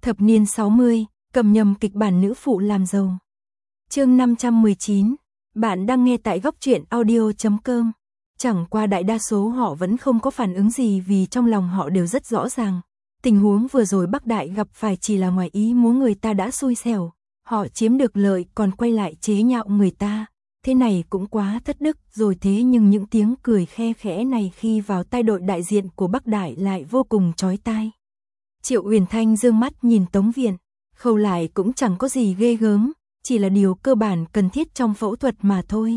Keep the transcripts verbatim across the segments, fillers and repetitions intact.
Thập niên sáu mươi, cầm nhầm kịch bản nữ phụ làm giàu. Chương năm trăm mười chín, bạn đang nghe tại góc truyện audio chấm com. Chẳng qua đại đa số họ vẫn không có phản ứng gì vì trong lòng họ đều rất rõ ràng. Tình huống vừa rồi Bắc Đại gặp phải chỉ là ngoài ý muốn, người ta đã xui xẻo. Họ chiếm được lợi còn quay lại chế nhạo người ta. Thế này cũng quá thất đức rồi. Thế nhưng những tiếng cười khe khẽ này khi vào tai đội đại diện của Bắc Đại lại vô cùng chói tai. Triệu Uyển Thanh dương mắt nhìn Tống Viện, khâu lại cũng chẳng có gì ghê gớm, chỉ là điều cơ bản cần thiết trong phẫu thuật mà thôi.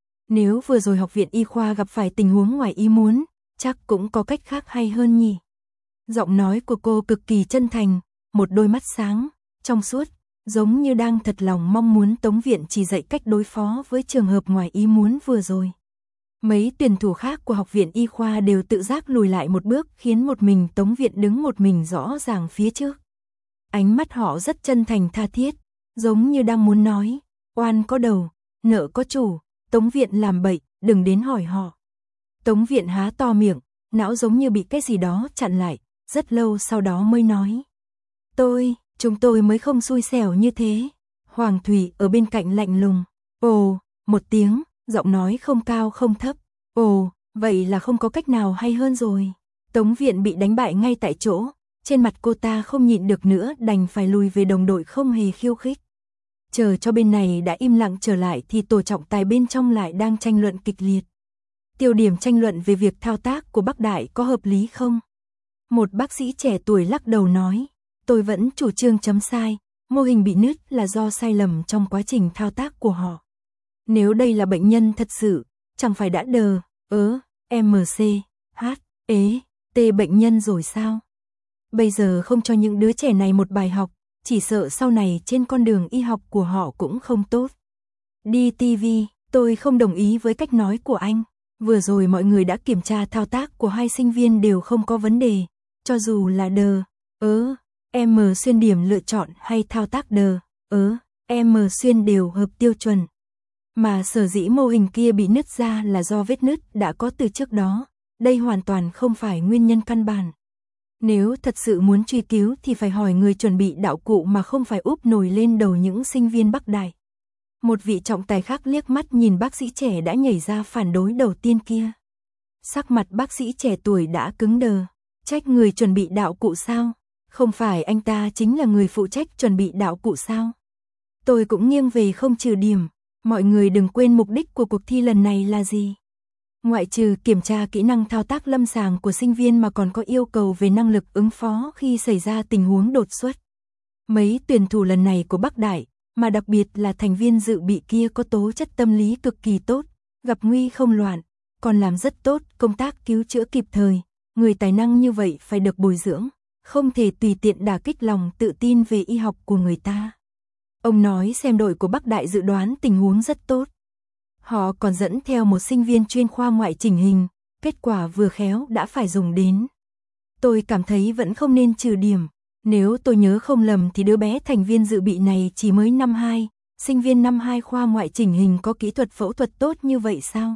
Nếu vừa rồi học viện y khoa gặp phải tình huống ngoài ý muốn, chắc cũng có cách khác hay hơn nhỉ. Giọng nói của cô cực kỳ chân thành, một đôi mắt sáng, trong suốt, giống như đang thật lòng mong muốn Tống Viện chỉ dạy cách đối phó với trường hợp ngoài ý muốn vừa rồi. Mấy tuyển thủ khác của học viện y khoa đều tự giác lùi lại một bước, khiến một mình Tống Viện đứng một mình rõ ràng phía trước. Ánh mắt họ rất chân thành tha thiết, giống như đang muốn nói, oan có đầu, nợ có chủ, Tống Viện làm bậy, đừng đến hỏi họ. Tống Viện há to miệng, não giống như bị cái gì đó chặn lại, rất lâu sau đó mới nói. Tôi, chúng tôi mới không xui xẻo như thế. Hoàng Thủy ở bên cạnh lạnh lùng. Ồ, một tiếng, giọng nói không cao không thấp. Ồ, vậy là không có cách nào hay hơn rồi. Tống Viện bị đánh bại ngay tại chỗ. Trên mặt cô ta không nhịn được nữa, đành phải lùi về, đồng đội không hề khiêu khích. Chờ cho bên này đã im lặng trở lại thì tổ trọng tài bên trong lại đang tranh luận kịch liệt. Tiêu điểm tranh luận về việc thao tác của Bắc Đại có hợp lý không? Một bác sĩ trẻ tuổi lắc đầu nói, tôi vẫn chủ trương chấm sai, mô hình bị nứt là do sai lầm trong quá trình thao tác của họ. Nếu đây là bệnh nhân thật sự, chẳng phải đã đờ, ớ, em xê, hát, ế, tê bệnh nhân rồi sao? Bây giờ không cho những đứa trẻ này một bài học, chỉ sợ sau này trên con đường y học của họ cũng không tốt. Đi ti vi, tôi không đồng ý với cách nói của anh. Vừa rồi mọi người đã kiểm tra thao tác của hai sinh viên đều không có vấn đề, cho dù là đờ, ớ, em xuyên điểm lựa chọn hay thao tác đờ, ớ, em xuyên đều hợp tiêu chuẩn. Mà sở dĩ mô hình kia bị nứt ra là do vết nứt đã có từ trước đó, đây hoàn toàn không phải nguyên nhân căn bản. Nếu thật sự muốn truy cứu thì phải hỏi người chuẩn bị đạo cụ mà không phải úp nổi lên đầu những sinh viên Bắc Đại. Một vị trọng tài khác liếc mắt nhìn bác sĩ trẻ đã nhảy ra phản đối đầu tiên kia. Sắc mặt bác sĩ trẻ tuổi đã cứng đờ, trách người chuẩn bị đạo cụ sao? Không phải anh ta chính là người phụ trách chuẩn bị đạo cụ sao? Tôi cũng nghiêng về không trừ điểm, mọi người đừng quên mục đích của cuộc thi lần này là gì? Ngoại trừ kiểm tra kỹ năng thao tác lâm sàng của sinh viên mà còn có yêu cầu về năng lực ứng phó khi xảy ra tình huống đột xuất. Mấy tuyển thủ lần này của Bắc Đại, mà đặc biệt là thành viên dự bị kia có tố chất tâm lý cực kỳ tốt, gặp nguy không loạn, còn làm rất tốt công tác cứu chữa kịp thời. Người tài năng như vậy phải được bồi dưỡng, không thể tùy tiện đả kích lòng tự tin về y học của người ta. Ông nói xem đội của Bắc Đại dự đoán tình huống rất tốt. Họ còn dẫn theo một sinh viên chuyên khoa ngoại chỉnh hình, kết quả vừa khéo đã phải dùng đến. Tôi cảm thấy vẫn không nên trừ điểm. Nếu tôi nhớ không lầm thì đứa bé thành viên dự bị này chỉ mới năm hai, sinh viên năm hai khoa ngoại chỉnh hình có kỹ thuật phẫu thuật tốt như vậy sao?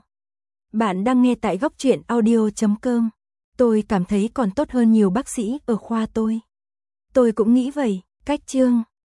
Bạn đang nghe tại góc truyện audio chấm com. Tôi cảm thấy còn tốt hơn nhiều bác sĩ ở khoa tôi. Tôi cũng nghĩ vậy, cách chương.